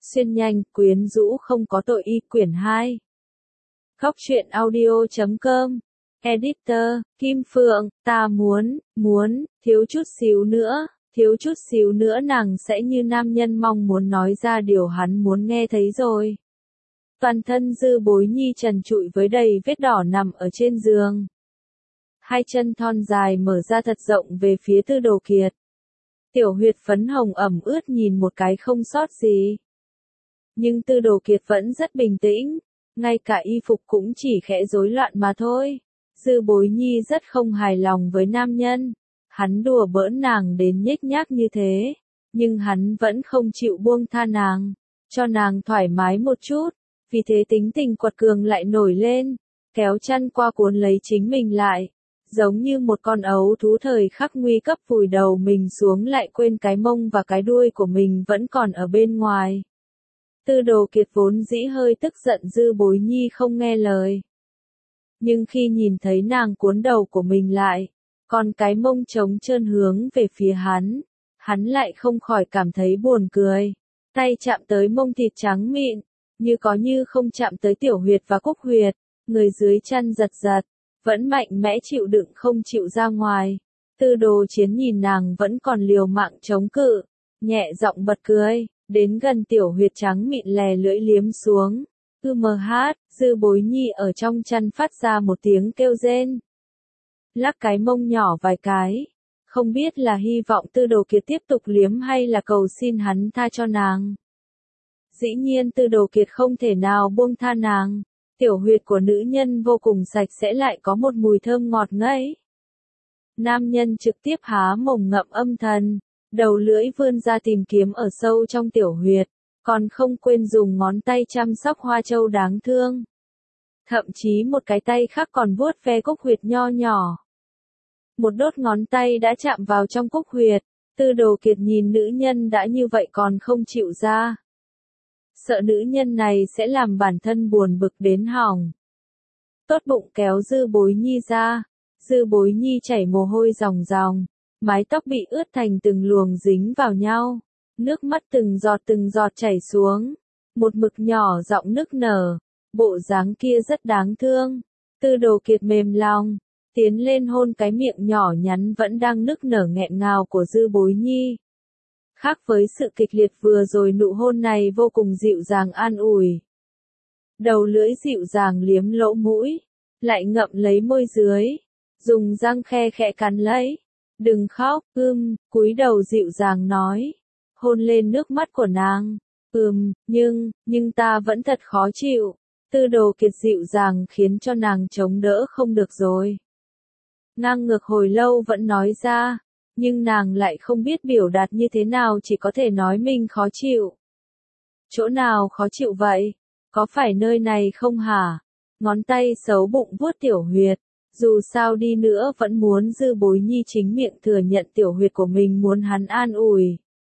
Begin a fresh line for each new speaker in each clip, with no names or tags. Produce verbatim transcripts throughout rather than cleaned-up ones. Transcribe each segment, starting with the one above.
Xuyên nhanh, quyến rũ không có tội y quyển hai. Góc truyện audio chấm com. Editor, Kim Phượng, ta muốn, muốn, thiếu chút xíu nữa, thiếu chút xíu nữa nàng sẽ như nam nhân mong muốn nói ra điều hắn muốn nghe thấy rồi. Toàn thân Dư Bối Nhi trần trụi với đầy vết đỏ nằm ở trên giường. Hai chân thon dài mở ra thật rộng về phía Tư Đồ Kiệt. Tiểu huyệt phấn hồng ẩm ướt nhìn một cái không sót gì. Nhưng Tư Đồ Kiệt vẫn rất bình tĩnh, ngay cả y phục cũng chỉ khẽ rối loạn mà thôi. Dư Bối Nhi rất không hài lòng với nam nhân. Hắn đùa bỡn nàng đến nhếch nhác như thế, nhưng hắn vẫn không chịu buông tha nàng, cho nàng thoải mái một chút. Vì thế tính tình quật cường lại nổi lên, kéo chăn qua cuốn lấy chính mình lại, giống như một con ấu thú thời khắc nguy cấp vùi đầu mình xuống lại quên cái mông và cái đuôi của mình vẫn còn ở bên ngoài. Tư Đồ Kiệt vốn dĩ hơi tức giận Dư Bối Nhi không nghe lời. Nhưng khi nhìn thấy nàng cuốn đầu của mình lại, còn cái mông trống trơn hướng về phía hắn, hắn lại không khỏi cảm thấy buồn cười. Tay chạm tới mông thịt trắng mịn, như có như không chạm tới tiểu huyệt và cúc huyệt, người dưới chăn giật giật, vẫn mạnh mẽ chịu đựng không chịu ra ngoài. Tư Đồ Chiến nhìn nàng vẫn còn liều mạng chống cự, nhẹ giọng bật cười, đến gần tiểu huyệt trắng mịn lè lưỡi liếm xuống. Ư mờ hát, Dư Bối Nhi ở trong chăn phát ra một tiếng kêu rên. Lắc cái mông nhỏ vài cái, không biết là hy vọng Tư Đồ Kiệt tiếp tục liếm hay là cầu xin hắn tha cho nàng. Dĩ nhiên Tư Đồ Kiệt không thể nào buông tha nàng, tiểu huyệt của nữ nhân vô cùng sạch sẽ lại có một mùi thơm ngọt ngấy. Nam nhân trực tiếp há mồm ngậm âm thần, đầu lưỡi vươn ra tìm kiếm ở sâu trong tiểu huyệt, còn không quên dùng ngón tay chăm sóc hoa châu đáng thương. Thậm chí một cái tay khác còn vuốt ve cúc huyệt nho nhỏ. Một đốt ngón tay đã chạm vào trong cúc huyệt, Tư Đồ Kiệt nhìn nữ nhân đã như vậy còn không chịu ra. Sợ nữ nhân này sẽ làm bản thân buồn bực đến hỏng. Tốt bụng kéo Dư Bối Nhi ra, Dư Bối Nhi chảy mồ hôi ròng ròng, mái tóc bị ướt thành từng luồng dính vào nhau, nước mắt từng giọt từng giọt chảy xuống, một mực nhỏ giọng nức nở, bộ dáng kia rất đáng thương. Tư Đồ Kiệt mềm lòng, tiến lên hôn cái miệng nhỏ nhắn vẫn đang nức nở nghẹn ngào của Dư Bối Nhi. Khác với sự kịch liệt vừa rồi nụ hôn này vô cùng dịu dàng an ủi. Đầu lưỡi dịu dàng liếm lỗ mũi, lại ngậm lấy môi dưới, dùng răng khe khẽ cắn lấy. Đừng khóc, ưm, cúi đầu dịu dàng nói, hôn lên nước mắt của nàng. Ừm, nhưng, nhưng ta vẫn thật khó chịu. Tư Đồ Kiệt dịu dàng khiến cho nàng chống đỡ không được rồi. Ngang ngược hồi lâu vẫn nói ra, nhưng nàng lại không biết biểu đạt như thế nào, chỉ có thể nói mình khó chịu. Chỗ nào khó chịu vậy? Có phải nơi này không hả? Ngón tay xấu bụng vuốt tiểu huyệt, dù sao đi nữa vẫn muốn Dư Bối Nhi chính miệng thừa nhận tiểu huyệt của mình muốn hắn an ủi.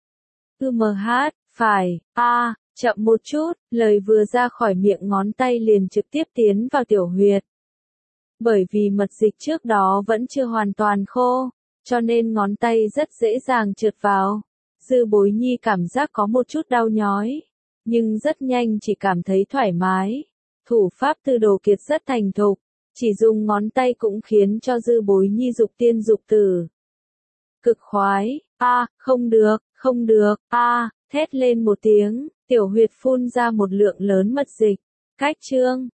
Ư mờ hát, phải, a, à, chậm một chút, lời vừa ra khỏi miệng ngón tay liền trực tiếp tiến vào tiểu huyệt. Bởi vì mật dịch trước đó vẫn chưa hoàn toàn khô, cho nên ngón tay rất dễ dàng trượt vào. Dư Bối Nhi cảm giác có một chút đau nhói, nhưng rất nhanh chỉ cảm thấy thoải mái. Thủ pháp Tư Đồ Kiệt rất thành thục, chỉ dùng ngón tay cũng khiến cho Dư Bối Nhi dục tiên dục tử. Cực khoái, a, à, không được, không được, a, à, thét lên một tiếng, tiểu huyệt phun ra một lượng lớn mật dịch. Cách chương